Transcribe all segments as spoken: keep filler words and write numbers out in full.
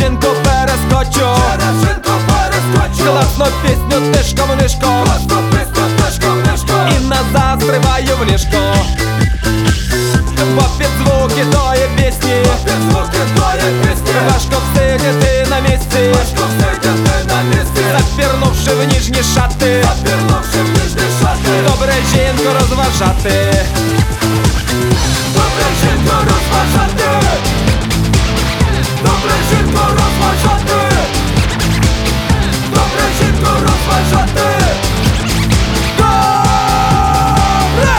жінку перескочу, через жінку перескочу. класну пісню тишком нишком, Класну пісню тишком нишком. і назад стрибаю в ліжко. Бо під звуки тої пісні, Під звуки тої пісні важко всидіти на місці, важко всидіти на місці. запірнувши в ніжні шати, Запірнувши в ніжні шати. добре жінку розважати. Добре жінку розважати. Добре жінку розважати. Добре жінку розважати. Добре!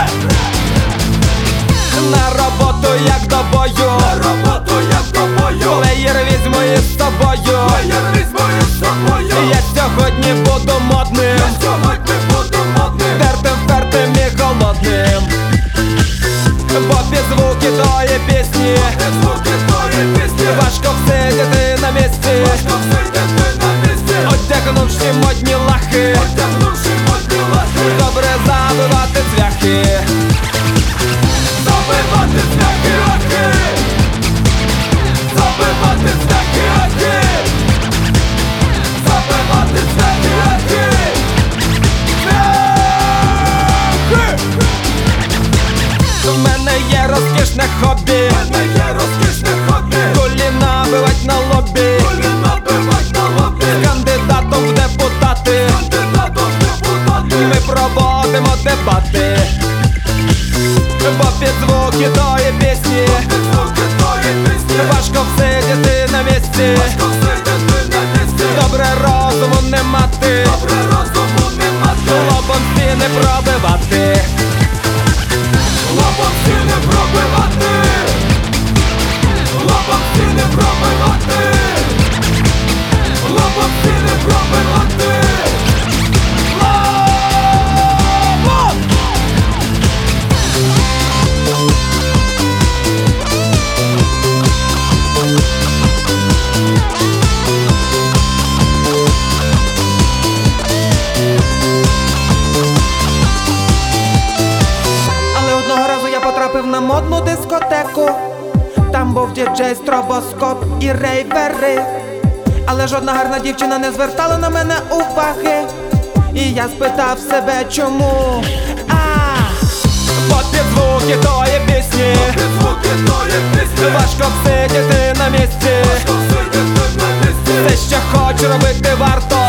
На роботу як до бою, На роботу як до бою. плеєр візьму із собою. Плеєр візьму із собою. Я сьогодні буду модним, Я сьогодні буду модним. тертим, впертим і холодним. Бо під звуки тої пісні Під звуки тої пісні важко всидіти на місці, важко всидіти на місці. одягнувши модні лахи, Одягнувши модні лахи. добре забивати цвяхи. Забивати цвяхи, аки. Забивати цвяхи, аки. Забивати цвяхи, аки. Цвяхи! У мене є розкішне хобі, В мене є розкішне хобі. кулі набивать на лобі, Кулі набивать на лобі. кандидатом в депутати Кандидатом в депутати. ми проводимо дебати. Бо під звуки тої пісні Під звуки тої пісні важко всидіти на місці, важко всидіти на місці. добре розуму не мати, Добре розуму не мати. лобом стіни пробивати. Лобом стіни пробивати. Лобом стіни пробивати. Лобом стіни пробивати. Лобом! Але одного разу я потрапив на модну дискотеку. Там був діджей, стробоскоп і рейвери. Але жодна гарна дівчина не звертала на мене уваги. І я спитав себе, чому. А бо під звуки тої пісні Під звуки тої пісні важко всидіти на місці. важко всидіти на місці. Все, що хочу робити, варто